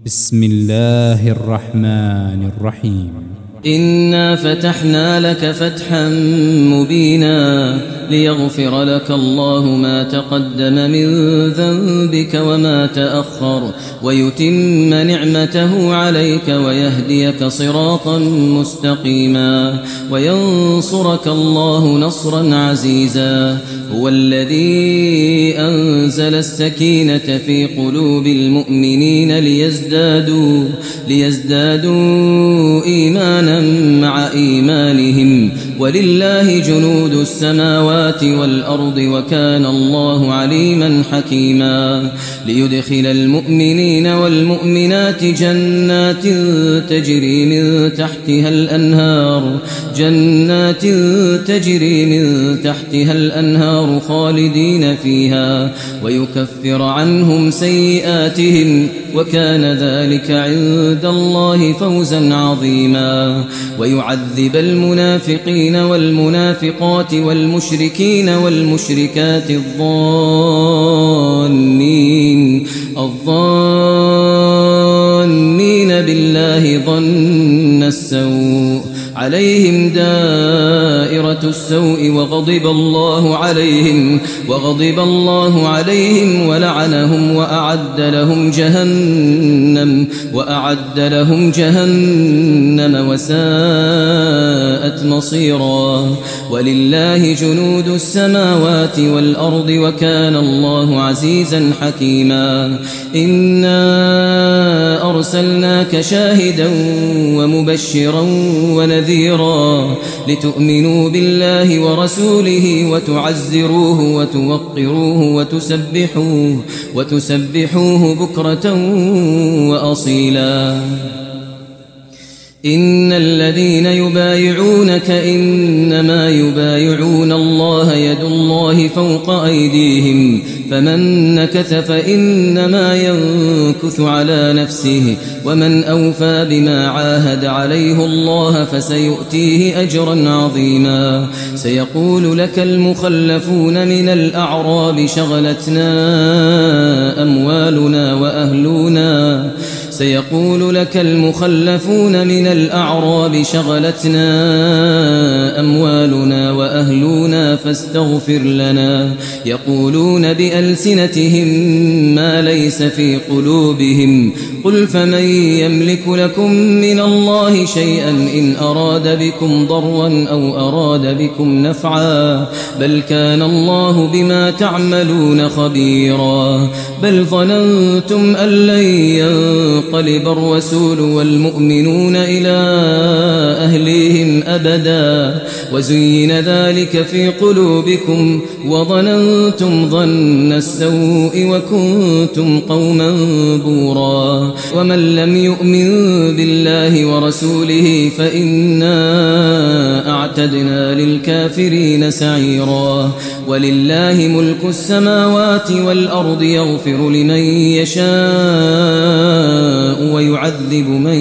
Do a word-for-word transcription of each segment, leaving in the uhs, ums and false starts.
بسم الله الرحمن الرحيم. إنا فتحنا لك فتحا مبينا ليغفر لك الله ما تقدم من ذنبك وما تأخر ويتم نعمته عليك ويهديك صراطا مستقيما وينصرك الله نصرا عزيزا. هو الذي أنزل السكينة في قلوب المؤمنين ليزدادوا, ليزدادوا إيمانا مع إيمانهم ولله جنود السماوات والأرض وكان الله عليما حكيما. ليدخل المؤمنين والمؤمنات جنات تجري من تحتها الأنهار جنات تجري من تحتها الأنهار خالدين فيها ويكفر عنهم سيئاتهم وكان ذلك عند الله فوزا عظيما. ويعذب المنافقين والمنافقات والمشركين والمشركات الظانين الظانين بالله ظن السوء عليهم دائرة السوء وغضب الله عليهم وغضب الله عليهم ولعنهم وأعد لهم جهنم وأعد لهم جهنم وساءت مصيرا. ولله جنود السماوات والأرض وكان الله عزيزا حكيما. إنا أرسلناك شاهدا ومبشرا ونذيرا لتؤمنوا بالله ورسوله وتعزروه وتوقروه وتسبحوه, وتسبحوه بكرة وأصيلا. إن الذين يبايعونك إنما يبايعون الله يد الله فوق أيديهم فمن نكث فإنما ينكث على نفسه ومن أوفى بما عاهد عليه الله فسيؤتيه أجرا عظيما. سيقول لك المخلفون من الأعراب شغلتنا أموالنا وأهلنا سيقول لك المخلفون من الأعراب شغلتنا أموالنا وأهلنا فاستغفر لنا يقولون بألسنتهم ما ليس في قلوبهم قل فمن يملك لكم من الله شيئا إن أراد بكم ضرا أو أراد بكم نفعا بل كان الله بما تعملون خبيرا. بل ظننتم أن لن ينقلب الرسول والمؤمنون إلى أهليهم أبدا وزين ذلك في قلوبكم وظننتم ظن السوء وكنتم قوما بورا. ومن لم يؤمن بالله ورسوله فإنا أعتدنا للكافرين سعيرا. ولله ملك السماوات والأرض يغفر لمن يشاء ويعذب من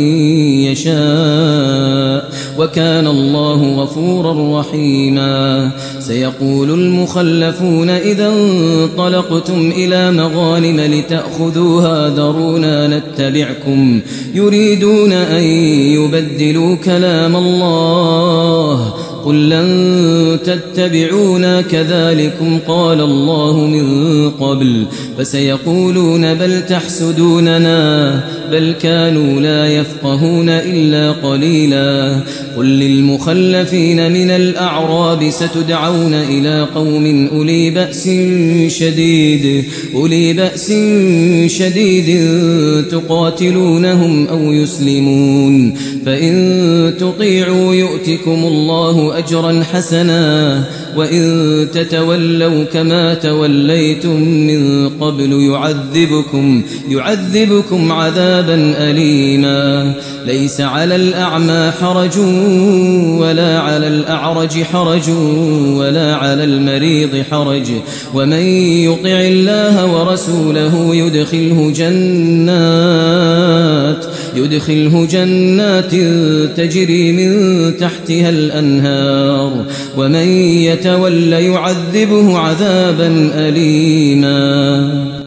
يشاء وكان الله غفورا رحيما. سيقول المخلفون إذا انطلقتم إلى مغانم لتأخذوها ذرونا نتبعكم يريدون أن يبدلوا كلام الله قل لن تتبعونا كذلكم قال الله من قبل فسيقولون بل تحسدوننا بل كانوا لا يفقهون إلا قليلا. قل للمخلفين من الأعراب ستدعون إلى قوم أولي بأس شديد أولي بأس شديد تقاتلونهم أو يسلمون فإن تطيعوا يؤتكم الله أجرا حسنا وإن تتولوا كما توليتم من قبل يعذبكم, يعذبكم عذابا أليما. ليس على الأعمى حرج ولا على الأعرج حرج ولا على المريض حرج ومن يطع الله ورسوله يدخله جنات يدخله جنات تجري من تحتها الأنهار ومن يتول يعذبه عذابا أليما.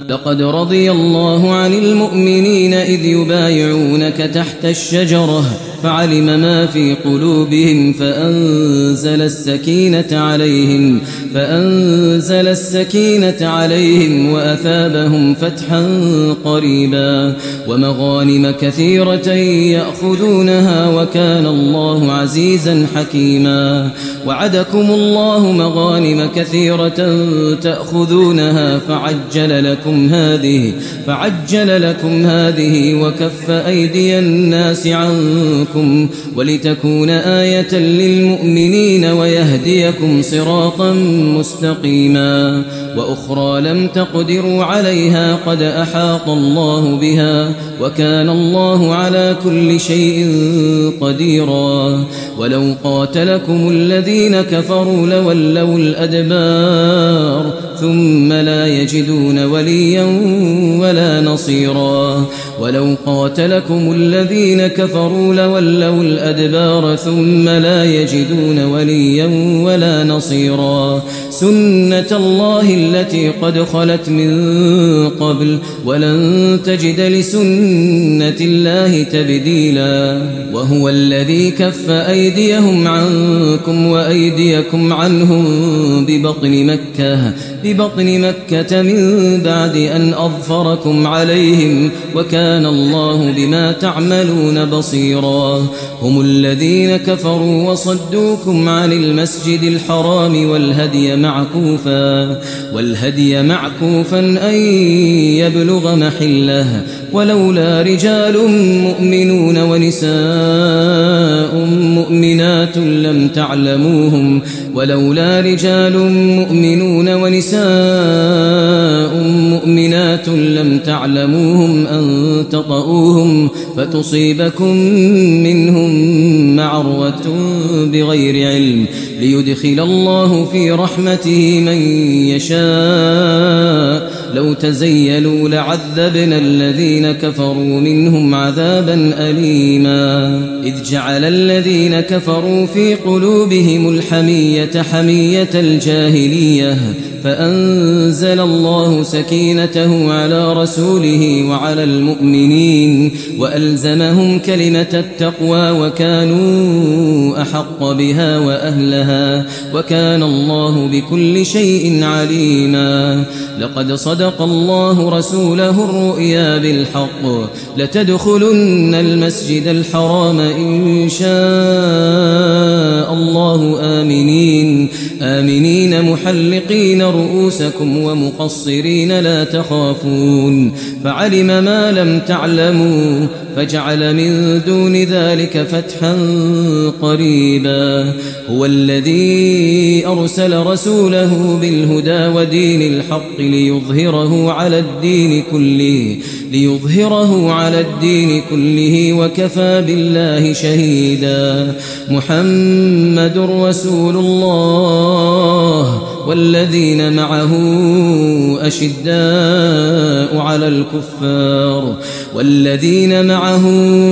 لقد رضي الله عن المؤمنين إذ يبايعونك تحت الشجرة فعلم ما في قلوبهم فأنزل السكينة عليهم فأنزل السكينة عليهم وأثابهم فتحا قريبا ومغانم كثيرة يأخذونها وكان الله عزيزا حكيما وعدكم الله مغانم كثيرة تأخذونها فعجل لكم هذه فعجل لكم هذه وكف أيدي الناس عنكم ولتكون آية للمؤمنين ويهديكم صراطا مستقيما وأخرى لم تقدروا عليها قد أحاط الله بها وكان الله على كل شيء قديرا ولو قاتلكم الذين كفروا لولوا الأدبار ثم لا يجدون وليا ولا نصيرا ولو قاتلكم الذين كفروا لولوا الأدبار ثم لا يجدون وليا ولا نصيرا سنة الله التي قد خلت من قبل ولن تجد لسنة الله تبديلا وهو الذي كف أيديهم عنكم وأيديكم عنهم ببطن مكة ببطن مكة من بعد أن أظفركم عليهم وكان الله بما تعملون بصيرا هم الذين كفروا وصدوكم عن المسجد الحرام والهدي معكوفا والهدي معكوفا أن يبلغ محله ولولا رجال مؤمنون ونساء مؤمنات لم تعلموهم ولولا رجال مؤمنون ونساء مؤمنات لم تعلموهم أن تطؤوهم فتصيبكم منهم معرة بغير علم ليدخل الله في رحمته من يشاء لو تزيلوا لعذبنا الذين كفروا منهم عذابا أليما إذ جعل الذين كفروا في قلوبهم الحمية حمية الجاهلية فأنزل الله سكينته على رسوله وعلى المؤمنين وألزمهم كلمة التقوى وكانوا أحق بها وأهلها وكان الله بكل شيء عليما لقد صدق الله رسوله الرؤيا بالحق لتدخلن المسجد الحرام إن شاء الله آمنين آمنين محلقين رؤوسكم ومقصرين لا تخافون فعلم ما لم تعلموا فجعل من دون ذلك فتحا قريبا هو الذي أرسل رسوله بالهدى ودين الحق ليظهره على الدين كله ليظهره على الدين كله وكفى بالله شهيدا محمد رسول الله والذين معه أشداء على الكفار والذين معه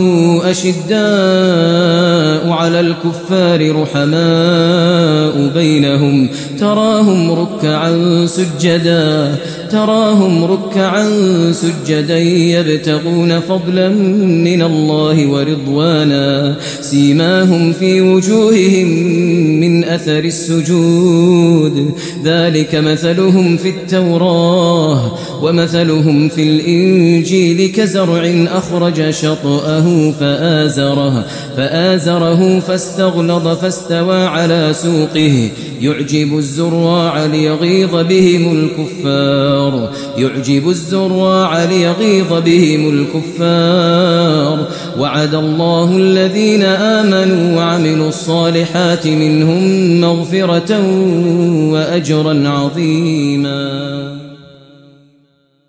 أشداء على الكفار رحماء بينهم تراهم ركعا سجدا تراهم ركعا سجدا يبتغون فضلا من الله ورضوانا سيماهم في وجوههم من أثر السجود ذلك مثلهم في التوراة ومثلهم في الإنجيل كزرع أخرج شطأه فآزره فآزره فاستغلظ فاستوى على سوقه يعجب الزراع ليغيظ بهم الكفار يعجب الزراع ليغيظ بهم الكفار وعد الله الذين آمنوا وعملوا الصالحات منهم مغفرة وأجرا عظيما.